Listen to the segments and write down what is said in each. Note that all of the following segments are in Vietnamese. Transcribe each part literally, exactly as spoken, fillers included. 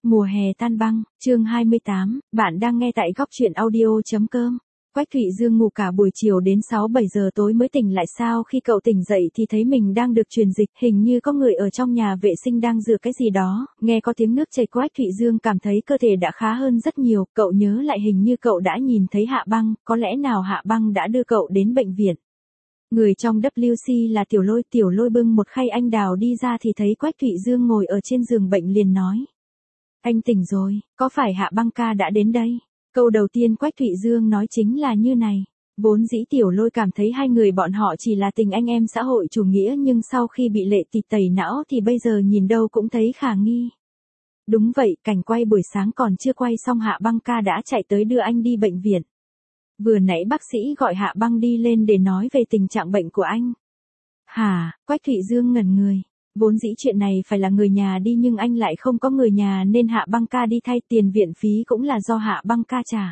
Mùa hè tan băng, chương hai mươi tám, bạn đang nghe tại góc truyện audio.com. Quách Thụy Dương ngủ cả buổi chiều đến sáu bảy giờ tối mới tỉnh lại, sao khi cậu tỉnh dậy thì thấy mình đang được truyền dịch, hình như có người ở trong nhà vệ sinh đang rửa cái gì đó, nghe có tiếng nước chảy. Quách Thụy Dương cảm thấy cơ thể đã khá hơn rất nhiều, cậu nhớ lại hình như cậu đã nhìn thấy Hạ Băng, có lẽ nào Hạ Băng đã đưa cậu đến bệnh viện. Người trong W C là Tiểu Lôi, Tiểu Lôi bưng một khay anh đào đi ra thì thấy Quách Thụy Dương ngồi ở trên giường bệnh liền nói. Anh tỉnh rồi, có phải Hạ Băng ca đã đến đây? Câu đầu tiên Quách Thụy Dương nói chính là như này. Vốn dĩ Tiểu Lôi cảm thấy hai người bọn họ chỉ là tình anh em xã hội chủ nghĩa, nhưng sau khi bị Lệ Tịch tẩy não thì bây giờ nhìn đâu cũng thấy khả nghi. Đúng vậy, cảnh quay buổi sáng còn chưa quay xong Hạ Băng ca đã chạy tới đưa anh đi bệnh viện. Vừa nãy bác sĩ gọi Hạ Băng đi lên để nói về tình trạng bệnh của anh. Hả? Quách Thụy Dương ngẩn người. Vốn dĩ chuyện này phải là người nhà đi nhưng anh lại không có người nhà nên Hạ Băng ca đi thay, tiền viện phí cũng là do Hạ Băng ca trả.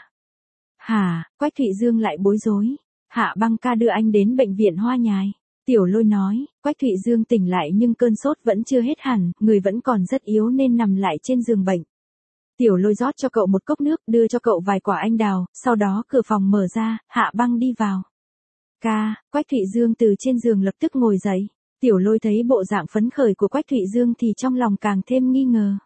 Hả? Quách Thụy Dương lại bối rối. Hạ Băng ca đưa anh đến bệnh viện Hoa Nhài. Tiểu Lôi nói. Quách Thụy Dương tỉnh lại nhưng cơn sốt vẫn chưa hết hẳn, người vẫn còn rất yếu nên nằm lại trên giường bệnh. Tiểu Lôi rót cho cậu một cốc nước, đưa cho cậu vài quả anh đào, sau đó cửa phòng mở ra, Hạ Băng đi vào. Ca, Quách Thụy Dương từ trên giường lập tức ngồi dậy. Tiểu Lôi thấy bộ dạng phấn khởi của Quách Thụy Dương thì trong lòng càng thêm nghi ngờ.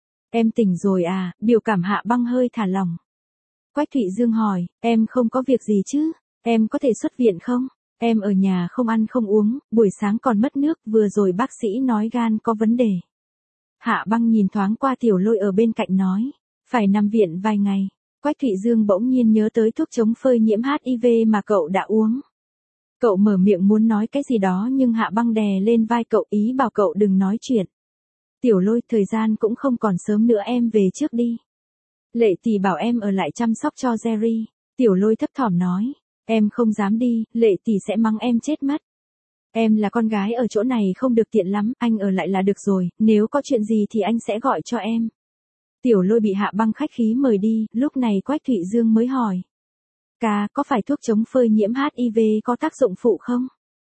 Em tỉnh rồi à? Biểu cảm Hạ Băng hơi thả lỏng. Quách Thụy Dương hỏi, em không có việc gì chứ? Em có thể xuất viện không? Em ở nhà không ăn không uống, buổi sáng còn mất nước, vừa rồi bác sĩ nói gan có vấn đề. Hạ Băng nhìn thoáng qua Tiểu Lôi ở bên cạnh nói, phải nằm viện vài ngày. Quách Thụy Dương bỗng nhiên nhớ tới thuốc chống phơi nhiễm H I V mà cậu đã uống. Cậu mở miệng muốn nói cái gì đó nhưng Hạ Băng đè lên vai cậu, ý bảo cậu đừng nói chuyện. Tiểu Lôi, thời gian cũng không còn sớm nữa, em về trước đi. Lệ Tỷ bảo em ở lại chăm sóc cho Jerry. Tiểu Lôi thấp thỏm nói, em không dám đi, Lệ Tỷ sẽ mắng em chết mất. Em là con gái ở chỗ này không được tiện lắm, anh ở lại là được rồi, nếu có chuyện gì thì anh sẽ gọi cho em. Tiểu Lôi bị Hạ Băng khách khí mời đi, lúc này Quách Thụy Dương mới hỏi. Ca, có phải thuốc chống phơi nhiễm H I V có tác dụng phụ không?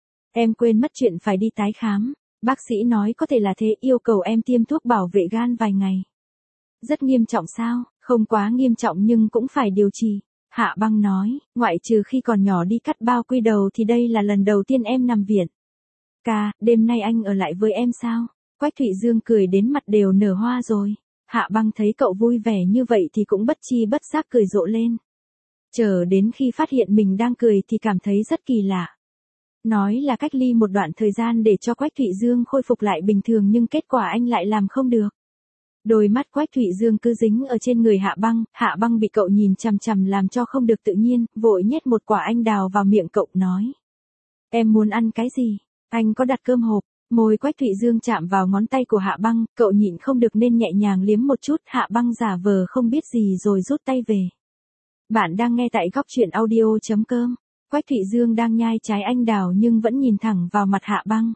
Em quên mất chuyện phải đi tái khám. Bác sĩ nói có thể là thế, yêu cầu em tiêm thuốc bảo vệ gan vài ngày. Rất nghiêm trọng sao? Không quá nghiêm trọng nhưng cũng phải điều trị. Hạ Băng nói, ngoại trừ khi còn nhỏ đi cắt bao quy đầu thì đây là lần đầu tiên em nằm viện. Ca, đêm nay anh ở lại với em sao? Quách Thụy Dương cười đến mặt đều nở hoa rồi. Hạ Băng thấy cậu vui vẻ như vậy thì cũng bất chi bất giác cười rộ lên. Chờ đến khi phát hiện mình đang cười thì cảm thấy rất kỳ lạ. Nói là cách ly một đoạn thời gian để cho Quách Thụy Dương khôi phục lại bình thường nhưng kết quả anh lại làm không được. Đôi mắt Quách Thụy Dương cứ dính ở trên người Hạ Băng, Hạ Băng bị cậu nhìn chằm chằm làm cho không được tự nhiên, vội nhét một quả anh đào vào miệng cậu nói. Em muốn ăn cái gì? Anh có đặt cơm hộp. Môi Quách Thụy Dương chạm vào ngón tay của Hạ Băng, cậu nhịn không được nên nhẹ nhàng liếm một chút, Hạ Băng giả vờ không biết gì rồi rút tay về. Bạn đang nghe tại góc truyện audio.com. Quách Thụy Dương đang nhai trái anh đào nhưng vẫn nhìn thẳng vào mặt Hạ Băng.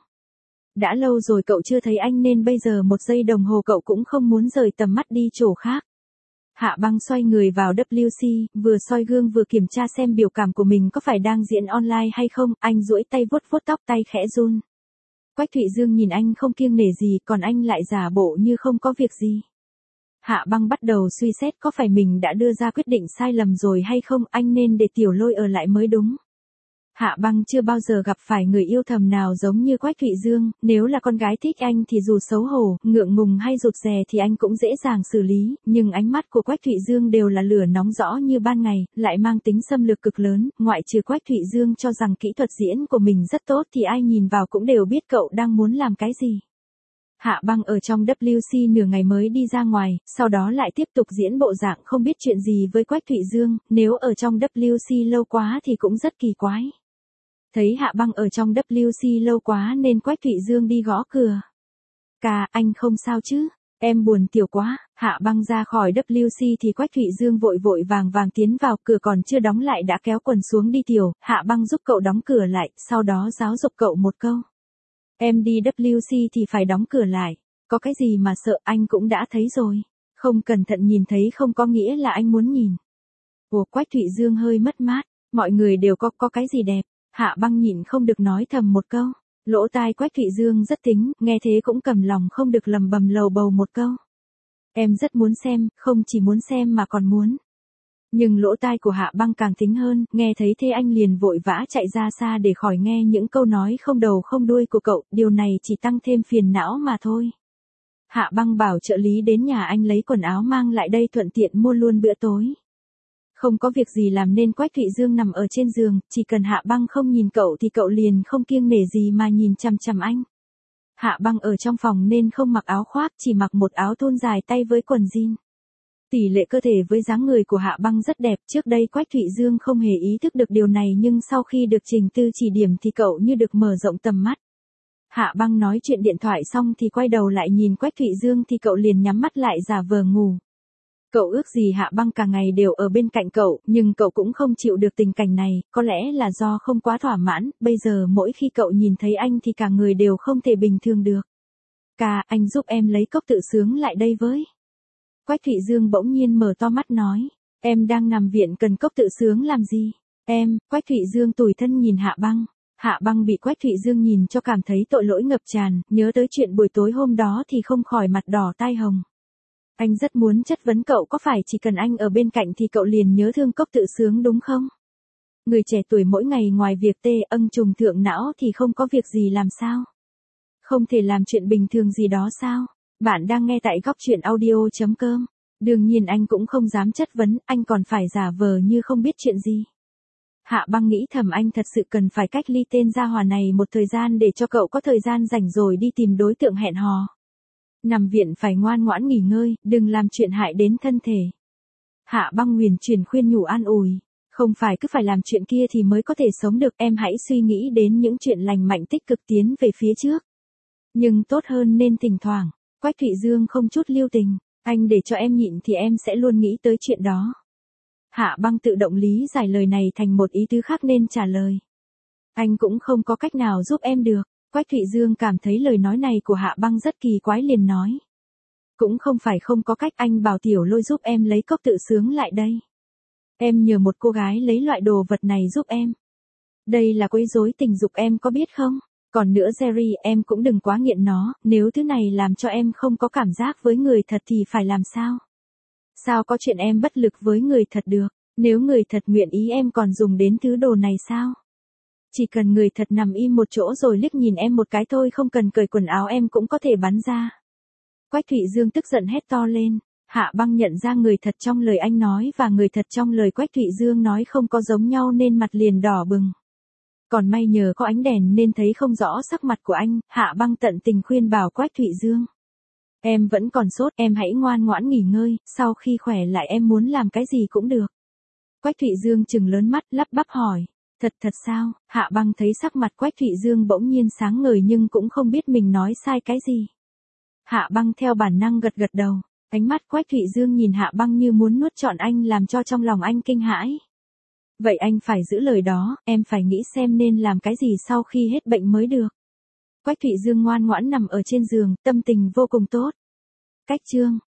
Đã lâu rồi cậu chưa thấy anh nên bây giờ một giây đồng hồ cậu cũng không muốn rời tầm mắt đi chỗ khác. Hạ Băng xoay người vào W C, vừa soi gương vừa kiểm tra xem biểu cảm của mình có phải đang diễn online hay không, anh duỗi tay vuốt vuốt tóc, tay khẽ run. Quách Thụy Dương nhìn anh không kiêng nể gì, còn anh lại giả bộ như không có việc gì. Hạ Băng bắt đầu suy xét có phải mình đã đưa ra quyết định sai lầm rồi hay không, anh nên để Tiểu Lôi ở lại mới đúng. Hạ Băng chưa bao giờ gặp phải người yêu thầm nào giống như Quách Thụy Dương, nếu là con gái thích anh thì dù xấu hổ, ngượng ngùng hay rụt rè thì anh cũng dễ dàng xử lý, nhưng ánh mắt của Quách Thụy Dương đều là lửa nóng rõ như ban ngày, lại mang tính xâm lược cực lớn, ngoại trừ Quách Thụy Dương cho rằng kỹ thuật diễn của mình rất tốt thì ai nhìn vào cũng đều biết cậu đang muốn làm cái gì. Hạ Băng ở trong W C nửa ngày mới đi ra ngoài, sau đó lại tiếp tục diễn bộ dạng không biết chuyện gì với Quách Thụy Dương, nếu ở trong W C lâu quá thì cũng rất kỳ quái. Thấy Hạ Băng ở trong W C lâu quá nên Quách Thụy Dương đi gõ cửa. Ca, anh không sao chứ? Em buồn tiểu quá. Hạ Băng ra khỏi W C thì Quách Thụy Dương vội vội vàng vàng tiến vào, cửa còn chưa đóng lại đã kéo quần xuống đi. Tiểu, Hạ Băng giúp cậu đóng cửa lại, sau đó giáo dục cậu một câu. Em đi W C thì phải đóng cửa lại. Có cái gì mà sợ, anh cũng đã thấy rồi. Không cẩn thận nhìn thấy không có nghĩa là anh muốn nhìn. Ủa, Quách Thụy Dương hơi mất mát. Mọi người đều có có cái gì đẹp. Hạ Băng nhịn không được nói thầm một câu. Lỗ tai Quách Thụy Dương rất tính, nghe thế cũng cầm lòng không được lầm bầm lầu bầu một câu. Em rất muốn xem, không chỉ muốn xem mà còn muốn. Nhưng lỗ tai của Hạ Băng càng thính hơn, nghe thấy thế anh liền vội vã chạy ra xa để khỏi nghe những câu nói không đầu không đuôi của cậu, điều này chỉ tăng thêm phiền não mà thôi. Hạ Băng bảo trợ lý đến nhà anh lấy quần áo mang lại đây thuận tiện mua luôn bữa tối. Không có việc gì làm nên Quách Thụy Dương nằm ở trên giường, chỉ cần Hạ Băng không nhìn cậu thì cậu liền không kiêng nể gì mà nhìn chằm chằm anh. Hạ Băng ở trong phòng nên không mặc áo khoác, chỉ mặc một áo thun dài tay với quần jean. Tỷ lệ cơ thể với dáng người của Hạ Băng rất đẹp, trước đây Quách Thụy Dương không hề ý thức được điều này nhưng sau khi được Trình Tư chỉ điểm thì cậu như được mở rộng tầm mắt. Hạ Băng nói chuyện điện thoại xong thì quay đầu lại nhìn Quách Thụy Dương thì cậu liền nhắm mắt lại giả vờ ngủ. Cậu ước gì Hạ Băng cả ngày đều ở bên cạnh cậu, nhưng cậu cũng không chịu được tình cảnh này, có lẽ là do không quá thỏa mãn, bây giờ mỗi khi cậu nhìn thấy anh thì cả người đều không thể bình thường được. Ca, anh giúp em lấy cốc tự sướng lại đây với. Quách Thụy Dương bỗng nhiên mở to mắt nói, em đang nằm viện cần cốc tự sướng làm gì? Em, Quách Thụy Dương tủi thân nhìn Hạ Băng. Hạ Băng bị Quách Thụy Dương nhìn cho cảm thấy tội lỗi ngập tràn, nhớ tới chuyện buổi tối hôm đó thì không khỏi mặt đỏ tai hồng. Anh rất muốn chất vấn cậu có phải chỉ cần anh ở bên cạnh thì cậu liền nhớ thương cốc tự sướng đúng không? Người trẻ tuổi mỗi ngày ngoài việc tê âng trùng thượng não thì không có việc gì làm sao? Không thể làm chuyện bình thường gì đó sao? Bạn đang nghe tại góc truyện audio chấm com. Đương nhiên anh cũng không dám chất vấn, anh còn phải giả vờ như không biết chuyện gì. Hạ Băng nghĩ thầm anh thật sự cần phải cách ly tên gia hỏa này một thời gian để cho cậu có thời gian rảnh rồi đi tìm đối tượng hẹn hò. Nằm viện phải ngoan ngoãn nghỉ ngơi, đừng làm chuyện hại đến thân thể. Hạ Băng huyền chuyển khuyên nhủ an ủi, không phải cứ phải làm chuyện kia thì mới có thể sống được, em hãy suy nghĩ đến những chuyện lành mạnh tích cực tiến về phía trước. Nhưng tốt hơn nên thỉnh thoảng. Quách Thụy Dương không chút lưu tình, anh để cho em nhịn thì em sẽ luôn nghĩ tới chuyện đó. Hạ Băng tự động lý giải lời này thành một ý tứ khác nên trả lời. Anh cũng không có cách nào giúp em được. Quách Thụy Dương cảm thấy lời nói này của Hạ Băng rất kỳ quái liền nói. Cũng không phải không có cách, anh bảo Tiểu Lôi giúp em lấy cốc tự sướng lại đây. Em nhờ một cô gái lấy loại đồ vật này giúp em. Đây là quấy rối tình dục em có biết không? Còn nữa Jerry, em cũng đừng quá nghiện nó, nếu thứ này làm cho em không có cảm giác với người thật thì phải làm sao? Sao có chuyện em bất lực với người thật được, nếu người thật nguyện ý em còn dùng đến thứ đồ này sao? Chỉ cần người thật nằm im một chỗ rồi liếc nhìn em một cái thôi, không cần cởi quần áo em cũng có thể bắn ra. Quách Thụy Dương tức giận hét to lên. Hạ Băng nhận ra người thật trong lời anh nói và người thật trong lời Quách Thụy Dương nói không có giống nhau nên mặt liền đỏ bừng. Còn may nhờ có ánh đèn nên thấy không rõ sắc mặt của anh, Hạ Băng tận tình khuyên bảo Quách Thụy Dương. Em vẫn còn sốt, em hãy ngoan ngoãn nghỉ ngơi, sau khi khỏe lại em muốn làm cái gì cũng được. Quách Thụy Dương trừng lớn mắt lắp bắp hỏi, thật thật sao? Hạ Băng thấy sắc mặt Quách Thụy Dương bỗng nhiên sáng ngời nhưng cũng không biết mình nói sai cái gì. Hạ Băng theo bản năng gật gật đầu, ánh mắt Quách Thụy Dương nhìn Hạ Băng như muốn nuốt trọn anh làm cho trong lòng anh kinh hãi. Vậy anh phải giữ lời đó, em phải nghĩ xem nên làm cái gì sau khi hết bệnh mới được. Quách Thụy Dương ngoan ngoãn nằm ở trên giường, tâm tình vô cùng tốt. Cách chương